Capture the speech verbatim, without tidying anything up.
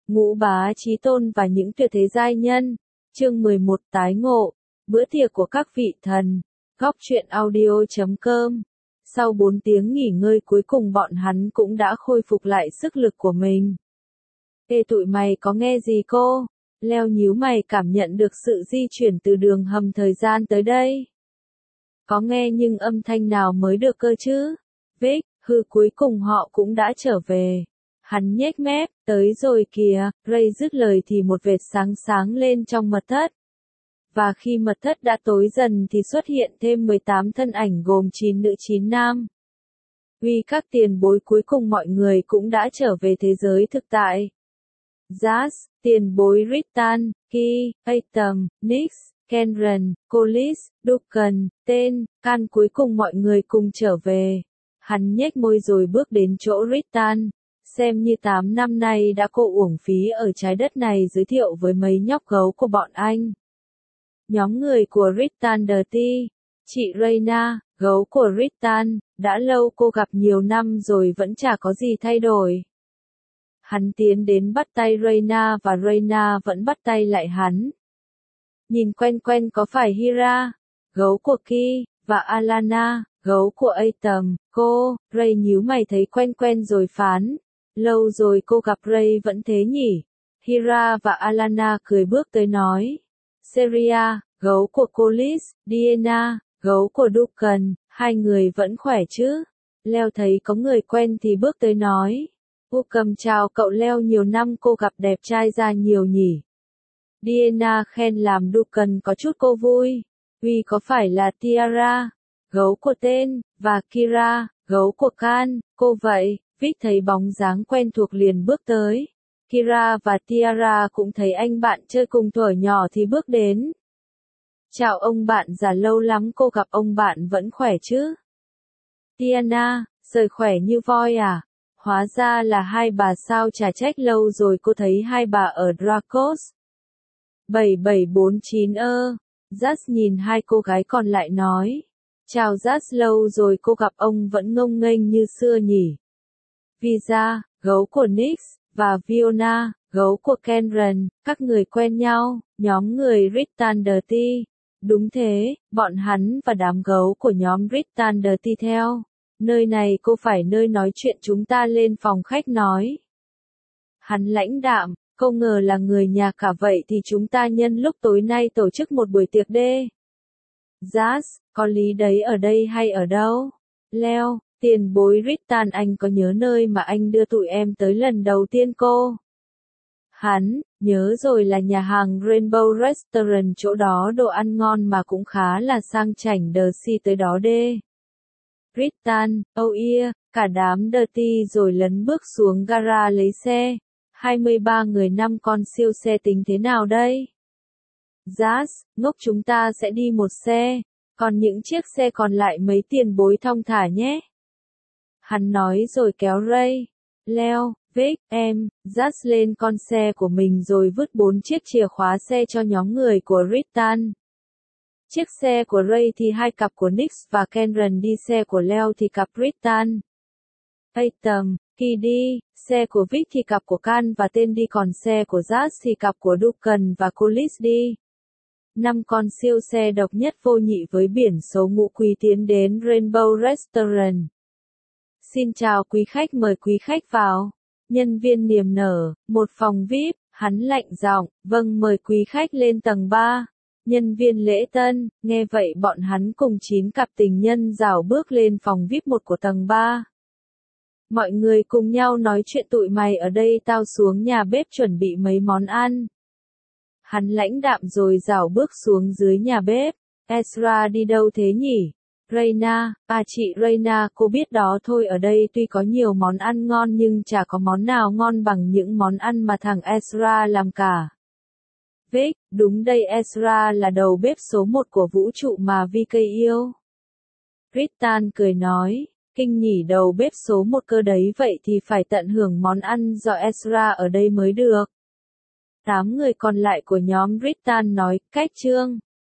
Ngũ Bá Chí Tôn và những tuyệt thế giai nhân. Chương mười một Tái ngộ. Bữa tiệc của các vị thần. Góc truyện audio chấm com. Sau bốn tiếng nghỉ ngơi cuối cùng bọn hắn cũng đã khôi phục lại sức lực của mình. Ê tụi mày có nghe gì cô? Leo nhíu mày cảm nhận được sự di chuyển từ đường hầm thời gian tới đây. Có nghe nhưng âm thanh nào mới được cơ chứ? Vic, hư cuối cùng họ cũng đã trở về. Hắn nhếch mép, tới rồi kìa, Ray dứt lời thì một vệt sáng sáng lên trong mật thất. Và khi mật thất đã tối dần thì xuất hiện thêm mười tám thân ảnh gồm chín nữ chín nam. Vì các tiền bối cuối cùng mọi người cũng đã trở về thế giới thực tại. Zaz, tiền bối Ritan, Ki, Atom, Nix, Kenran, Colis, Duncan, Tên, Can cuối cùng mọi người cùng trở về. Hắn nhếch môi rồi bước đến chỗ Ritan. Xem như tám năm nay đã cô uổng phí ở trái đất này giới thiệu với mấy nhóc gấu của bọn anh. Nhóm người của Ritan Dirty. Chị Reyna, gấu của Ritan, đã lâu cô gặp nhiều năm rồi vẫn chả có gì thay đổi. Hắn tiến đến bắt tay Reyna và Reyna vẫn bắt tay lại hắn. Nhìn quen quen có phải Hira, gấu của Ki, và Alana, gấu của Atom, cô, Ray nhíu mày thấy quen quen rồi phán. Lâu rồi cô gặp Ray vẫn thế nhỉ? Hira và Alana cười bước tới nói. Seria, gấu của Colis, Diana, gấu của Duncan, hai người vẫn khỏe chứ? Leo thấy có người quen thì bước tới nói. Cô cầm chào cậu Leo, nhiều năm cô gặp đẹp trai ra nhiều nhỉ? Diana khen làm Duncan có chút cô vui. Vì có phải là Tiara, gấu của Tên, và Kira, gấu của Can, cô vậy? Vic thấy bóng dáng quen thuộc liền bước tới. Kira và Tiara cũng thấy anh bạn chơi cùng thuở nhỏ thì bước đến. Chào ông bạn già, lâu lắm cô gặp ông bạn vẫn khỏe chứ? Tiana, rời khỏe như voi à? Hóa ra là hai bà sao, chả trách lâu rồi cô thấy hai bà ở Dracos. bảy bảy bốn chín ơ. Zaz nhìn hai cô gái còn lại nói. Chào Zaz, lâu rồi cô gặp ông vẫn ngông nghênh như xưa nhỉ? Visa, gấu của Nix, và Fiona, gấu của Kenran, các người quen nhau, nhóm người Ritan Dirty. Đúng thế, bọn hắn và đám gấu của nhóm Ritan Dirty theo. Nơi này cô phải nơi nói chuyện, chúng ta lên phòng khách nói. Hắn lãnh đạm, không ngờ là người nhà cả vậy thì chúng ta nhân lúc tối nay tổ chức một buổi tiệc đê. Zaz, có lý đấy, ở đây hay ở đâu? Leo, tiền bối Ritan, anh có nhớ nơi mà anh đưa tụi em tới lần đầu tiên cô? Hắn, nhớ rồi, là nhà hàng Rainbow Restaurant, chỗ đó đồ ăn ngon mà cũng khá là sang chảnh, đờ si tới đó đê. Ritan, oh yeah, cả đám Dirty rồi lấn bước xuống gara lấy xe. hai mươi ba người năm con siêu xe tính thế nào đây? Zaz, ngốc, chúng ta sẽ đi một xe, còn những chiếc xe còn lại mấy tiền bối thong thả nhé. Hắn nói rồi kéo Ray, Leo, Vic, em, Zaz lên con xe của mình rồi vứt bốn chiếc chìa khóa xe cho nhóm người của Ritan. Chiếc xe của Ray thì hai cặp của Nix và Kenran đi, xe của Leo thì cặp Ritan. Atom, Ki đi, xe của Vic thì cặp của Can và Tên đi, còn xe của Zaz thì cặp của Duncan và Colis đi. Năm con siêu xe độc nhất vô nhị với biển số ngũ quý tiến đến Rainbow Restaurant. Xin chào quý khách, mời quý khách vào. Nhân viên niềm nở, một phòng vi ai pi, hắn lạnh giọng, vâng, mời quý khách lên tầng ba. Nhân viên lễ tân, nghe vậy bọn hắn cùng chín cặp tình nhân rảo bước lên phòng vi ai pi một của tầng ba. Mọi người cùng nhau nói chuyện, tụi mày ở đây, tao xuống nhà bếp chuẩn bị mấy món ăn. Hắn lãnh đạm rồi rảo bước xuống dưới nhà bếp. Ezra đi đâu thế nhỉ? Reyna, à chị Reyna, cô biết đó thôi, ở đây tuy có nhiều món ăn ngon nhưng chả có món nào ngon bằng những món ăn mà thằng Ezra làm cả. Vic, đúng đây, Ezra là đầu bếp số một của vũ trụ mà vê ca yêu. Ritan cười nói, kinh nhỉ, đầu bếp số một cơ đấy, vậy thì phải tận hưởng món ăn do Ezra ở đây mới được. Tám người còn lại của nhóm Ritan nói, cách chương.